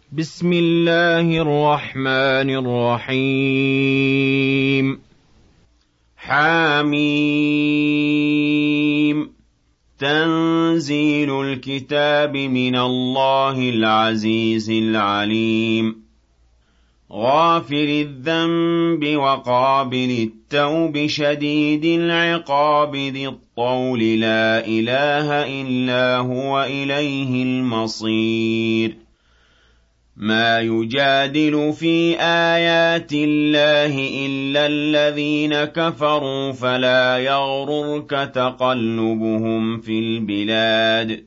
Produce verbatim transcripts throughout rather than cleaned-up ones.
بسم الله الرحمن الرحيم. حاميم. تنزيل الكتاب من الله العزيز العليم. غافر الذنب وقابل التوب شديد العقاب ذي الطول لا إله إلا هو إليه المصير. ما يجادل في آيات الله إلا الذين كفروا فلا يغررك تقلبهم في البلاد.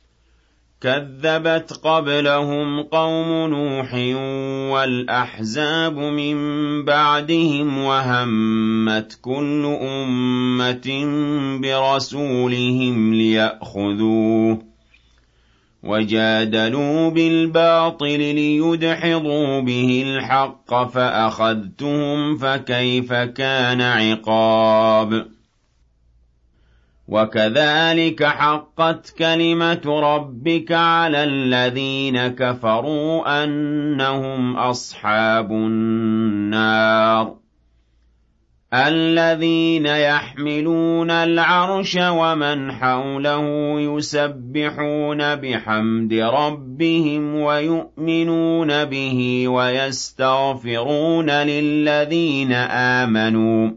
كذبت قبلهم قوم نوح والأحزاب من بعدهم وهمت كل أمة برسولهم ليأخذوه وجادلوا بالباطل ليدحضوا به الحق فأخذتهم فكيف كان عقاب. وكذلك حقت كلمة ربك على الذين كفروا أنهم أصحاب النار. الذين يحملون العرش ومن حوله يسبحون بحمد ربهم ويؤمنون به ويستغفرون للذين آمنوا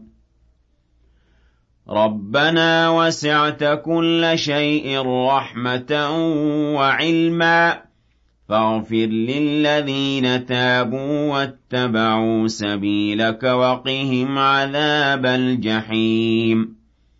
ربنا وسعت كل شيء رحمة وعلما فاغفر للذين تابوا واتبعوا سبيلك وقهم عذاب الجحيم.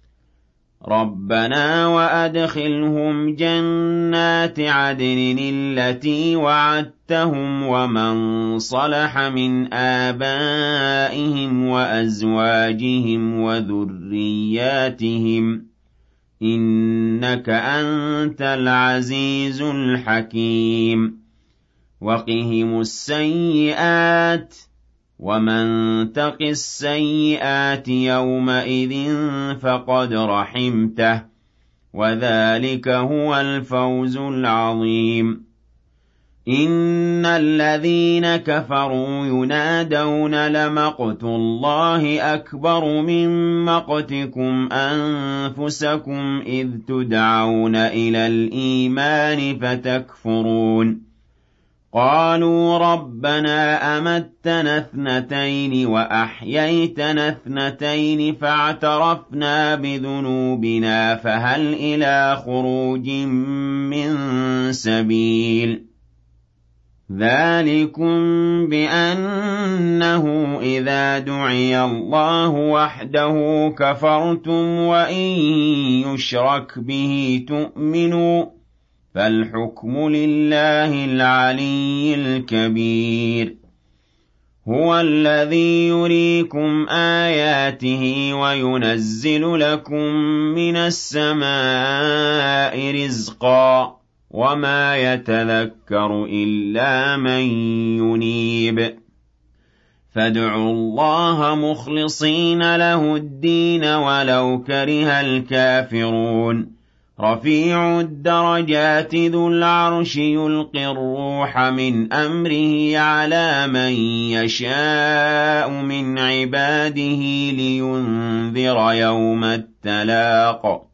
ربنا وأدخلهم جنات عدن التي وعدتهم ومن صلح من آبائهم وأزواجهم وذرياتهم إنك أنت العزيز الحكيم. وقهم السيئات ومن تق السيئات يومئذ فقد رحمته وذلك هو الفوز العظيم. إن الذين كفروا ينادون لمقت الله أكبر من مقتكم أنفسكم إذ تدعون إلى الإيمان فتكفرون. قالوا ربنا أمتنا اثنتين وأحييتنا اثنتين فاعترفنا بذنوبنا فهل إلى خروج من سبيل. ذلكم بأنه إذا دعي الله وحده كفرتم وإن يشرك به تؤمنوا فالحكم لله العلي الكبير. هو الذي يريكم آياته وينزل لكم من السماء رزقا وما يتذكر إلا من ينيب. فادعوا الله مخلصين له الدين ولو كره الكافرون. رفيع الدرجات ذو العرش يلقي الروح من أمره على من يشاء من عباده لينذر يوم التلاق.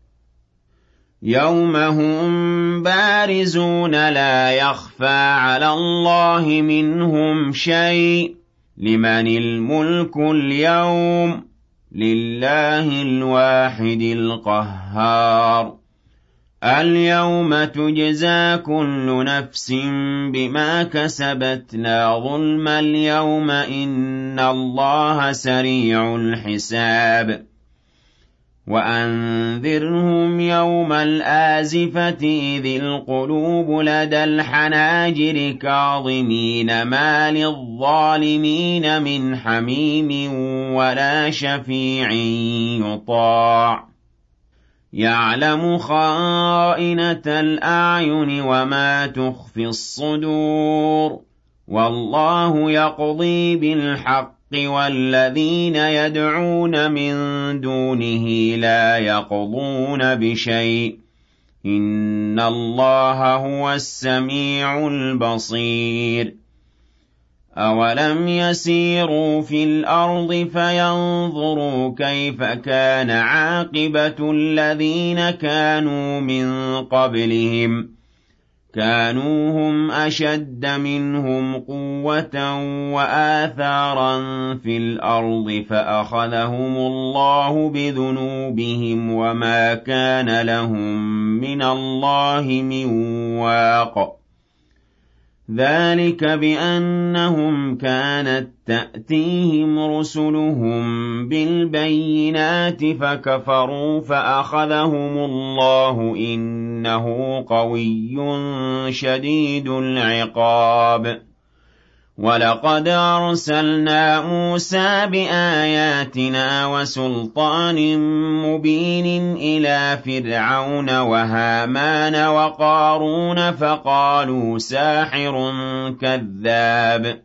يوم هم بارزون لا يخفى على الله منهم شيء. لمن الملك اليوم لله الواحد القهار. اليوم تجزى كل نفس بما كسبت لا ظلم اليوم إن الله سريع الحساب. وأنذرهم يوم الآزفة إذ القلوب لدى الحناجر كاظمين ما للظالمين من حميم ولا شفيع يطاع. يعلم خائنة الأعين وما تخفي الصدور والله يقضي بالحق والذين يدعون من دونه لا يقضون بشيء إِنَّ اللَّهَ هُوَ السَّمِيعُ الْبَصِيرُ أَوَلَمْ يَسِيرُوا فِي الْأَرْضِ فَيَنظُرُوا كَيْفَ كَانَ عَاقِبَةُ الَّذِينَ كَانُوا مِن قَبْلِهِمْ كَانُوا هُمْ أَشَدَّ مِنْهُمْ قُوَّةً وَآثَارًا فِي الْأَرْضِ فَأَخَذَهُمُ اللَّهُ بِذُنُوبِهِمْ وَمَا كَانَ لَهُم مِّنَ اللَّهِ مِن وَاقٍ ذَلِكَ بِأَنَّهُمْ كَانَتْ تَأْتِيهِمْ رُسُلُهُم بِالْبَيِّنَاتِ فَكَفَرُوا فَأَخَذَهُمُ اللَّهُ ۖ إِنَّهُ قَوِيٌّ شَدِيدُ الْعِقَابِ وَلَقَدْ أَرْسَلْنَا مُوسَىٰ بِآيَاتِنَا وَسُلْطَانٍ مُّبِينٍ إِلَىٰ فِرْعَوْنَ وَهَامَانَ وَقَارُونَ فَقَالُوا سَاحِرٌ كَذَّابٌ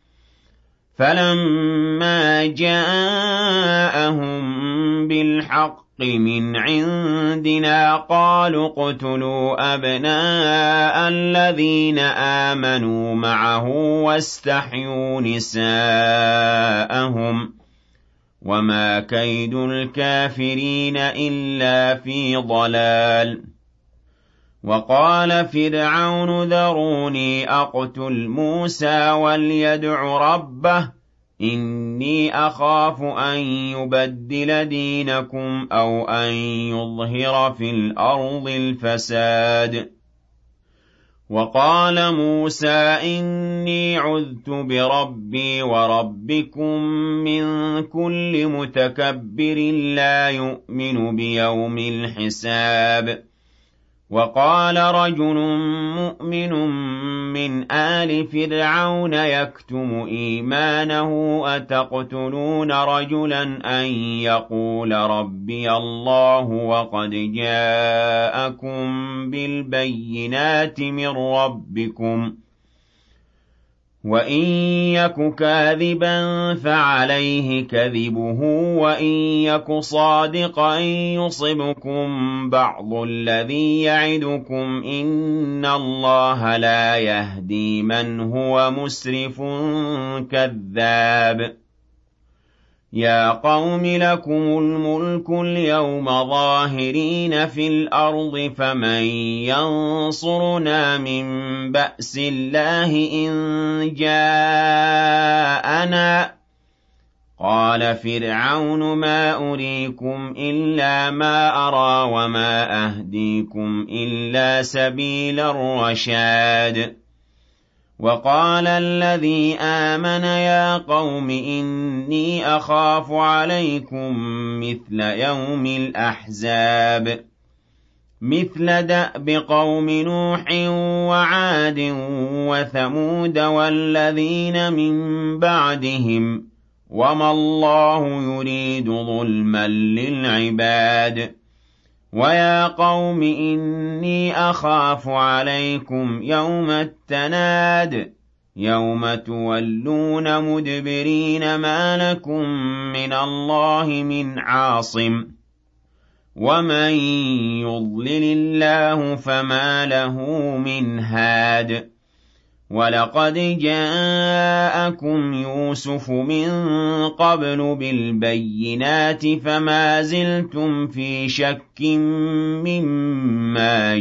فَلَمَّا جَاءَهُم بِالْحَقِّ مِنْ عِندِنَا قَالُوا اقْتُلُوا أَبْنَاءَ الَّذِينَ آمَنُوا مَعَهُ وَاسْتَحْيُوا نِسَاءَهُمْ ۚ وَمَا كَيْدُ الْكَافِرِينَ إِلَّا فِي ضَلَالٍ وَقَالَ فِرْعَوْنُ ذَرُونِي أَقْتُلْ مُوسَىٰ وَلْيَدْعُ رَبَّهُ إِنِّي أَخَافُ أَن يُبَدِّلَ دِينَكُمْ أَوْ أَن يُظْهِرَ فِي الْأَرْضِ الْفَسَادَ وَقَالَ مُوسَىٰ إِنِّي عُذْتُ بِرَبِّي وَرَبِّكُم مِّن كُلِّ مُتَكَبِّرٍ لَّا يُؤْمِنُ بِيَوْمِ الْحِسَابِ وَقَالَ رَجُلٌ مُّؤْمِنٌ مِّنْ آلِ فِرْعَوْنَ يَكْتُمُ إِيمَانَهُ أَتَقْتُلُونَ رَجُلًا أَن يَقُولَ رَبِّيَ اللَّهُ وَقَدْ جَاءَكُم بِالْبَيِّنَاتِ مِن رَّبِّكُمْ ۖ وَإِن يَكُ كَاذِبًا فَعَلَيْهِ كَذِبُهُ وَإِن يَكُ صَادِقًا يُصِبْكُم بَعْضُ الَّذِي يَعِدُكُمْ ۖ إِنَّ اللَّهَ لَا يَهْدِي مَنْ هُوَ مُسْرِفٌ كَذَّابٌ يَا قَوْمِ لَكُمُ الْمُلْكُ الْيَوْمَ ظَاهِرِينَ فِي الْأَرْضِ فَمَن يَنصُرُنَا مِن بَأْسِ اللَّهِ إِن جَاءَنَا ۚ قَالَ فِرْعَوْنُ مَا أُرِيكُمْ إِلَّا مَا أَرَىٰ وَمَا أَهْدِيكُمْ إِلَّا سَبِيلَ الرَّشَادِ وَقَالَ الَّذِي آمَنَ يَا قَوْمِ إِنِّي أَخَافُ عَلَيْكُم مِّثْلَ يَوْمِ الْأَحْزَابِ مِثْلَ دَأْبِ قَوْمِ نُوحٍ وَعَادٍ وَثَمُودَ وَالَّذِينَ مِن بَعْدِهِمْ ۚ وَمَا اللَّهُ يُرِيدُ ظُلْمًا لِّلْعِبَادِ وَيَا قَوْمِ إِنِّي أَخَافُ عَلَيْكُمْ يَوْمَ التَّنَادِ يَوْمَ تُوَلُّونَ مُدْبِرِينَ مَا لَكُم مِّنَ اللَّهِ مِنْ عَاصِمٍ وَمَن يُضْلِلِ اللَّهُ فَمَا لَهُ مِنْ هَادٍ وَلَقَدْ جَاءَكُمْ يُوسُفُ مِن قَبْلُ بِالْبَيِّنَاتِ فَمَا زِلْتُمْ فِي شَكٍّ مِّمَّا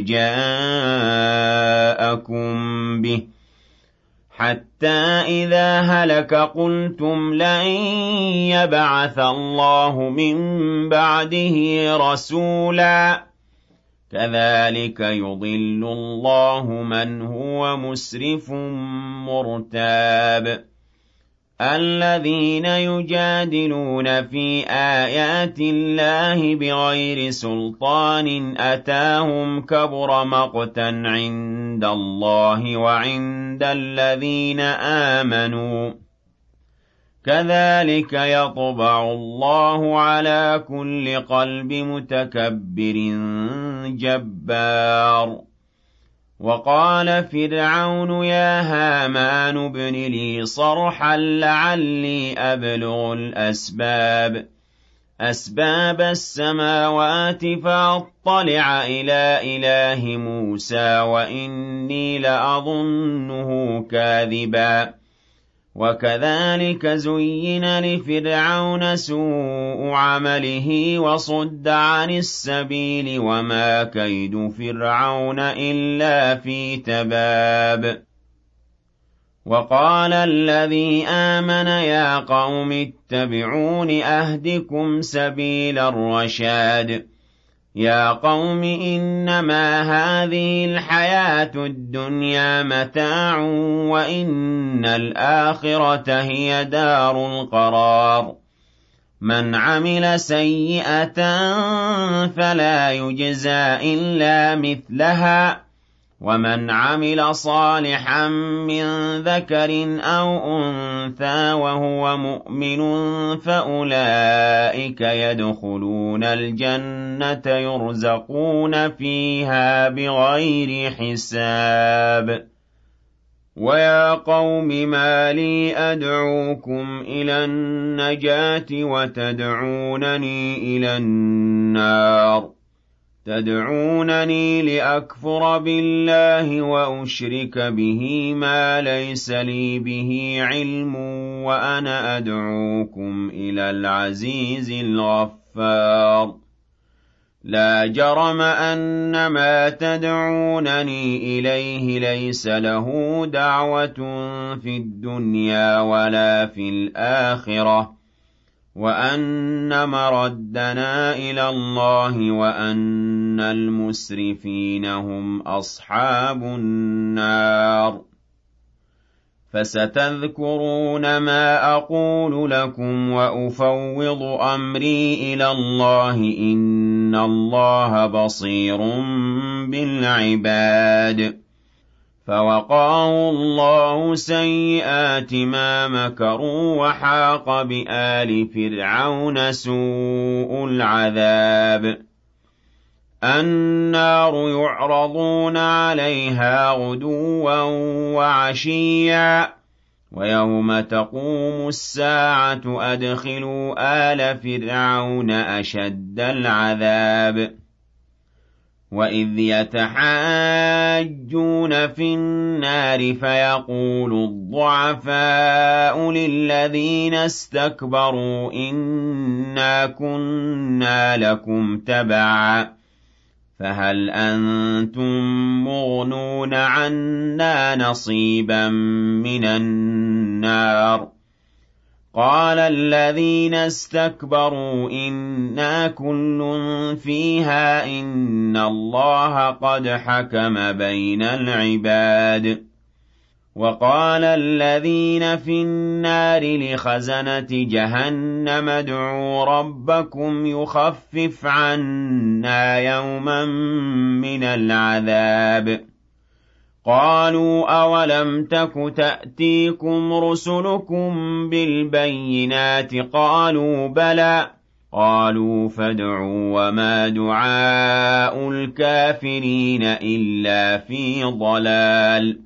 جَاءَكُم بِهِ حَتَّىٰ إِذَا هَلَكَ قُلْتُمْ لَن يَبْعَثَ اللَّهُ مِن بَعْدِهِ رَسُولًا كَذَٰلِكَ يُضِلُّ اللَّهُ مَنْ هُوَ مُسْرِفٌ مُّرْتَابٌ الَّذِينَ يُجَادِلُونَ فِي آيَاتِ اللَّهِ بِغَيْرِ سُلْطَانٍ أَتَاهُمْ كَبُرَ مَقْتًا عِندَ اللَّهِ وَعِندَ الَّذِينَ آمَنُوا ۚ كَذَٰلِكَ يَطْبَعُ اللَّهُ عَلَىٰ كُلِّ قَلْبِ مُتَكَبِّرٍ جَبَّارٍ وَقَالَ فِرْعَوْنُ يَا هَامَانُ ابْنِ لِي صَرْحًا لَّعَلِّي أَبْلُغُ الْأَسْبَابَ أسباب السماوات فأطلع إلى إله موسى وإني لأظنه كاذبا وكذلك زين لفرعون سوء عمله وصد عن السبيل وما كيد فرعون إلا في تباب وقال الذي آمن يا قوم اتبعون أهدكم سبيل الرشاد يا قوم إنما هذه الحياة الدنيا متاع وإن الآخرة هي دار القرار من عمل سيئة فلا يجزى إلا مثلها ومن عمل صالحا من ذكر أو أنثى وهو مؤمن فأولئك يدخلون الجنة يرزقون فيها بغير حساب ويا قوم ما لي أدعوكم إلى النجاة وتدعونني إلى النار تدعونني لأكفر بالله وأشرك به ما ليس لي به علم وأنا أدعوكم إلى العزيز الغفار لا جرم أن ما تدعونني إليه ليس له دعوة في الدنيا ولا في الآخرة وأن مردنا إلى الله وأن المسرفين هم أصحاب النار فستذكرون ما أقول لكم وأفوض أمري إلى الله إن الله بصير بالعباد فوقاه الله سيئات ما مكروا وحاق بآل فرعون سوء العذاب النار يعرضون عليها غدوا وعشيا ويوم تقوم الساعة أدخلوا آل فرعون أشد العذاب وإذ يتحاجون في النار فيقول الضعفاء للذين استكبروا إنا كنا لكم تبعا فهل أنتم مغنون عنا نصيبا من النار قال الذين استكبروا إنا كل فيها إن الله قد حكم بين العباد وقال الذين في النار لخزنة جهنم ادعوا ربكم يخفف عنا يوما من العذاب قالوا أولم تك تأتيكم رسلكم بالبينات قالوا بلى قالوا فادعوا وما دعاء الكافرين إلا في ضلال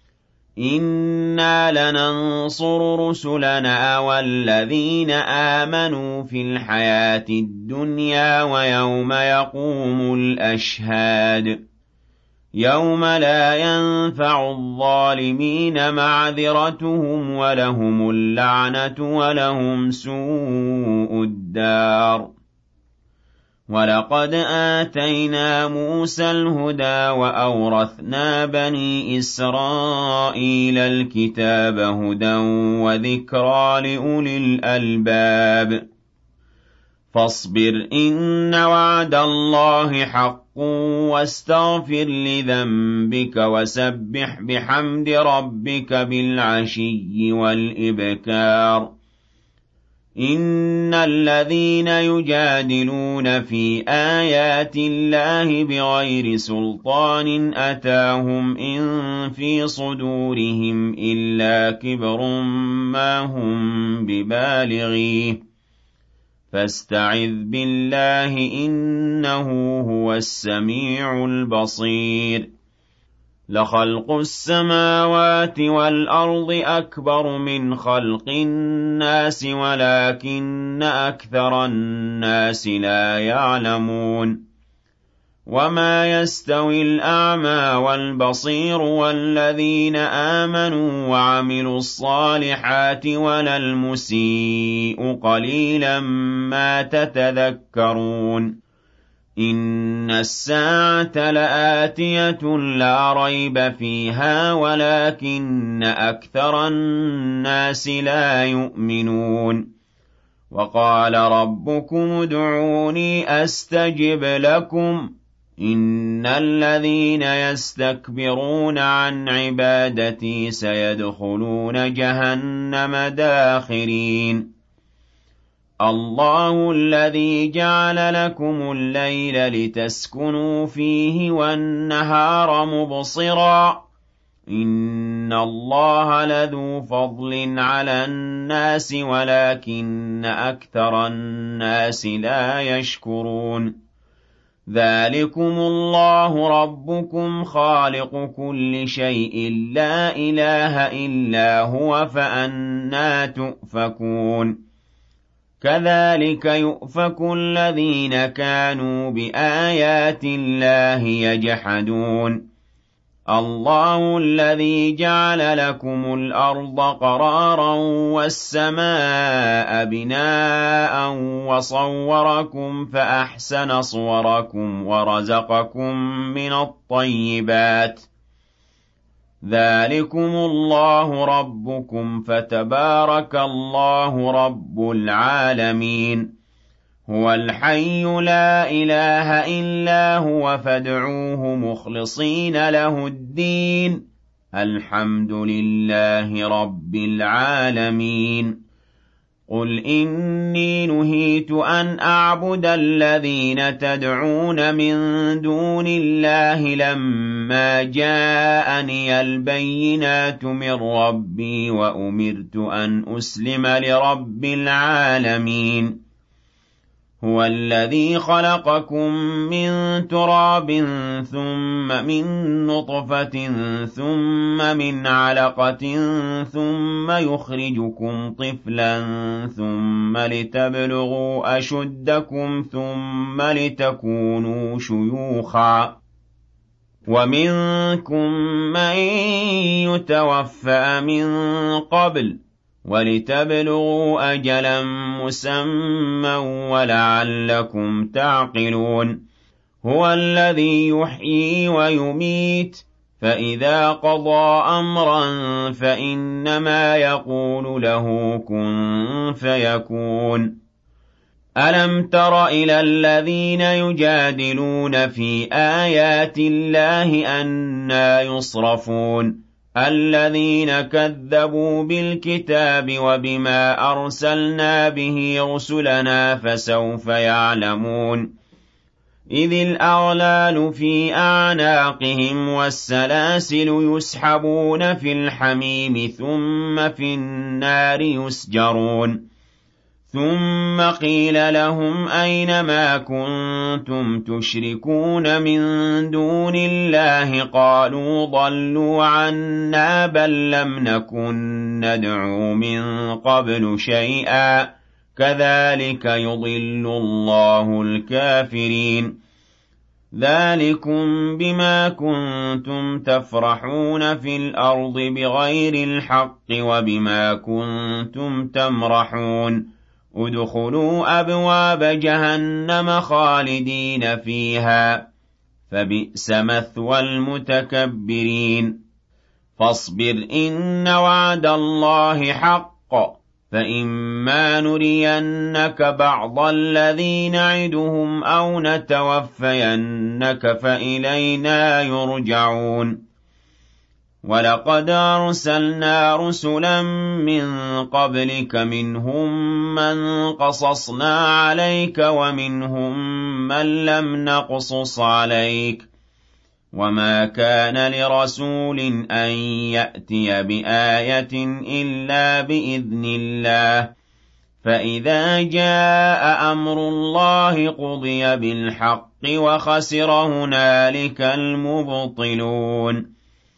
إنا لننصر رسلنا والذين آمنوا في الحياة الدنيا ويوم يقوم الأشهاد يوم لا ينفع الظالمين معذرتهم ولهم اللعنة ولهم سوء الدار ولقد آتينا موسى الهدى وأورثنا بني إسرائيل الكتاب هدى وذكرى لأولي الألباب فاصبر إن وعد الله حق واستغفر لذنبك وسبح بحمد ربك بالعشي والإبكار إن الذين يجادلون في آيات الله بغير سلطان أتاهم إن في صدورهم إلا كبر ما هم ببالغيه فاستعذ بالله إنه هو السميع البصير لَخَلْقُ السَّمَاوَاتِ وَالْأَرْضِ أَكْبَرُ مِنْ خَلْقِ النَّاسِ وَلَكِنَّ أَكْثَرَ النَّاسِ لَا يَعْلَمُونَ وَمَا يَسْتَوِي الْأَعْمَى وَالْبَصِيرُ وَالَّذِينَ آمَنُوا وَعَمِلُوا الصَّالِحَاتِ وَلَا الْمُسِيءُ قَلِيلًا مَا تَتَذَكَّرُونَ إِنَّ السَّاعَةَ لَآتِيَةٌ لَا رَيْبَ فِيهَا وَلَكِنَّ أَكْثَرَ النَّاسِ لَا يُؤْمِنُونَ وَقَالَ رَبُّكُمُ ادْعُونِي أَسْتَجِبْ لَكُمْ إِنَّ الَّذِينَ يَسْتَكْبِرُونَ عَنْ عِبَادَتِي سَيَدْخُلُونَ جَهَنَّمَ دَاخِرِينَ اللَّهُ الَّذِي جَعَلَ لَكُمُ اللَّيْلَ لِتَسْكُنُوا فِيهِ وَالنَّهَارَ مُبْصِرًا إِنَّ اللَّهَ لَذُو فَضْلٍ عَلَى النَّاسِ وَلَكِنَّ أَكْثَرَ النَّاسِ لَا يَشْكُرُونَ ذَلِكُمُ اللَّهُ رَبُّكُمْ خَالِقُ كُلِّ شَيْءٍ لَّا إِلَٰهَ إِلَّا هُوَ فَأَنَّىٰ تُؤْفَكُونَ كَذَٰلِكَ يُؤْفَكُ الَّذِينَ كَانُوا بِآيَاتِ اللَّهِ يَجْحَدُونَ اللَّهُ الَّذِي جَعَلَ لَكُمُ الْأَرْضَ قَرَارًا وَالسَّمَاءَ بِنَاءً وَصَوَّرَكُمْ فَأَحْسَنَ صُوَرَكُمْ وَرَزَقَكُم مِّنَ الطَّيِّبَاتِ ذَٰلِكُمُ اللَّهُ رَبُّكُمْ فَتَبَارَكَ اللَّهُ رَبُّ الْعَالَمِينَ هُوَ الْحَيُّ لَا إِلَٰهَ إِلَّا هُوَ فَادْعُوهُ مُخْلِصِينَ لَهُ الدِّينَ الْحَمْدُ لِلَّهِ رَبِّ الْعَالَمِينَ قُلْ إِنِّي نُهِيتُ أَنْ أَعْبُدَ الَّذِينَ تَدْعُونَ مِن دُونِ اللَّهِ لَمَّا جَاءَنِيَ الْبَيِّنَاتُ مِن رَّبِّي وَأُمِرْتُ أَنْ أُسْلِمَ لِرَبِّ الْعَالَمِينَ هُوَ الَّذِي خَلَقَكُم مِّن تُرَابٍ ثُمَّ مِن نُّطْفَةٍ ثُمَّ مِنْ عَلَقَةٍ ثُمَّ يُخْرِجُكُمْ طِفْلًا ثُمَّ لِتَبْلُغُوا أَشُدَّكُمْ ثُمَّ لِتَكُونُوا شُيُوخًا وَمِنكُم مَّن يُتَوَفَّىٰ مِن قَبْلُ وَلِتَبْلُغُوا أَجَلًا مُّسَمًّى وَلَعَلَّكُمْ تَعْقِلُونَ هُوَ الَّذِي يُحْيِي وَيُمِيتُ فَإِذَا قَضَىٰ أَمْرًا فَإِنَّمَا يَقُولُ لَهُ كُن فَيَكُونُ أَلَمْ تَرَ إِلَى الَّذِينَ يُجَادِلُونَ فِي آيَاتِ اللَّهِ أَنَّىٰ يُصْرَفُونَ الَّذِينَ كَذَّبُوا بِالْكِتَابِ وَبِمَا أَرْسَلْنَا بِهِ رُسُلَنَا فَسَوْفَ يَعْلَمُونَ إِذِ الْأَغْلَالُ فِي أَعْنَاقِهِمْ وَالسَّلَاسِلُ يُسْحَبُونَ فِي الْحَمِيمِ ثُمَّ فِي النَّارِ يُسْجَرُونَ ثُمَّ قِيلَ لَهُمْ أَيْنَ مَا كُنتُمْ تُشْرِكُونَ مِن دُونِ اللَّهِ قَالُوا ضَلُّوا عَنَّا بَل لَّمْ نَكُن نَّدْعُو مِن قَبْلُ شَيْئًا كَذَٰلِكَ يُضِلُّ اللَّهُ الْكَافِرِينَ ذَٰلِكُم بِمَا كُنتُمْ تَفْرَحُونَ فِي الْأَرْضِ بِغَيْرِ الْحَقِّ وَبِمَا كُنتُمْ تَمْرَحُونَ ادْخُلُوا أَبْوَابَ جَهَنَّمَ خَالِدِينَ فِيهَا فَبِئْسَ مَثْوَى الْمُتَكَبِّرِينَ فَاصْبِرْ إِنَّ وَعْدَ اللَّهِ حَقٌّ فَإِمَّا نُرِيَنَّكَ بَعْضَ الَّذِي نَعِدُهُمْ أَوْ نَتَوَفَّيَنَّكَ فَإِلَيْنَا يُرْجَعُونَ وَلَقَدْ أَرْسَلْنَا رُسُلًا مِّن قَبْلِكَ مِنْهُم مَّن قَصَصْنَا عَلَيْكَ وَمِنْهُم مَّن لَّمْ نَقْصُصْ عَلَيْكَ وَمَا كَانَ لِرَسُولٍ أَن يَأْتِيَ بِآيَةٍ إِلَّا بِإِذْنِ اللَّهِ فَإِذَا جَاءَ أَمْرُ اللَّهِ قُضِيَ بِالْحَقِّ وَخَسِرَ هُنَالِكَ الْمُبْطِلُونَ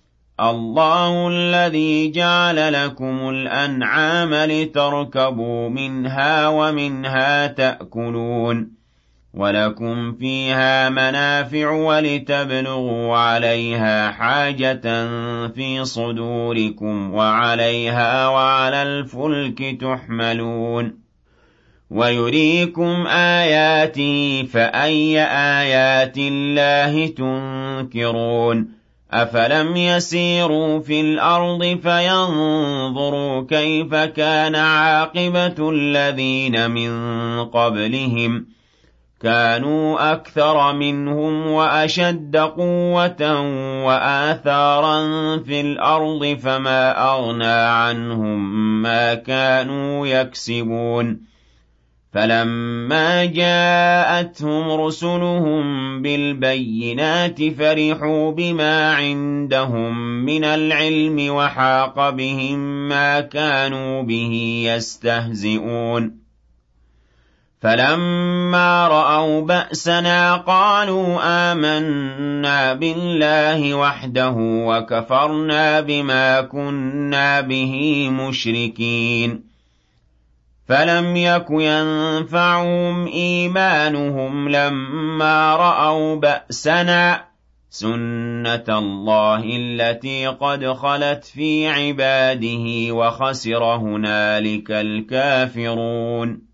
اللَّهُ الَّذِي جَعَلَ لَكُمُ الْأَنْعَامَ لِتَرْكَبُوا مِنْهَا وَمِنْهَا تَأْكُلُونَ وَلَكُمْ فِيهَا مَنَافِعُ وَلِتَبْلُغُوا عَلَيْهَا حَاجَةً فِي صُدُورِكُمْ وَعَلَيْهَا وَعَلَى الْفُلْكِ تُحْمَلُونَ وَيُرِيكُمْ آيَاتِهِ فَأَيَّ آيَاتِ اللَّهِ تُنكِرُونَ أَفَلَمْ يَسِيرُوا فِي الْأَرْضِ فَيَنظُرُوا كَيْفَ كَانَ عَاقِبَةُ الَّذِينَ مِن قَبْلِهِمْ كَانُوا أَكْثَرَ مِنْهُمْ وَأَشَدَّ قُوَّةً وَآثَارًا فِي الْأَرْضِ فَمَا أَغْنَىٰ عَنْهُم مَّا كَانُوا يَكْسِبُونَ فَلَمَّا جَاءَتْهُمْ رُسُلُهُم بِالْبَيِّنَاتِ فَرِحُوا بِمَا عِندَهُم مِّنَ الْعِلْمِ وَحَاقَ بِهِم مَّا كَانُوا بِهِ يَسْتَهْزِئُونَ فَلَمَّا رَأَوْا بَأْسَنَا قَالُوا آمَنَّا بِاللَّهِ وَحْدَهُ وَكَفَرْنَا بِمَا كُنَّا بِهِ مُشْرِكِينَ فَلَمْ يَكُ يَنفَعُهُمْ إِيمَانُهُمْ لَمَّا رَأَوْا بَأْسَنَا ۖ سُنَّتَ اللَّهِ الَّتِي قَدْ خَلَتْ فِي عِبَادِهِ ۖ وَخَسِرَ هُنَالِكَ الْكَافِرُونَ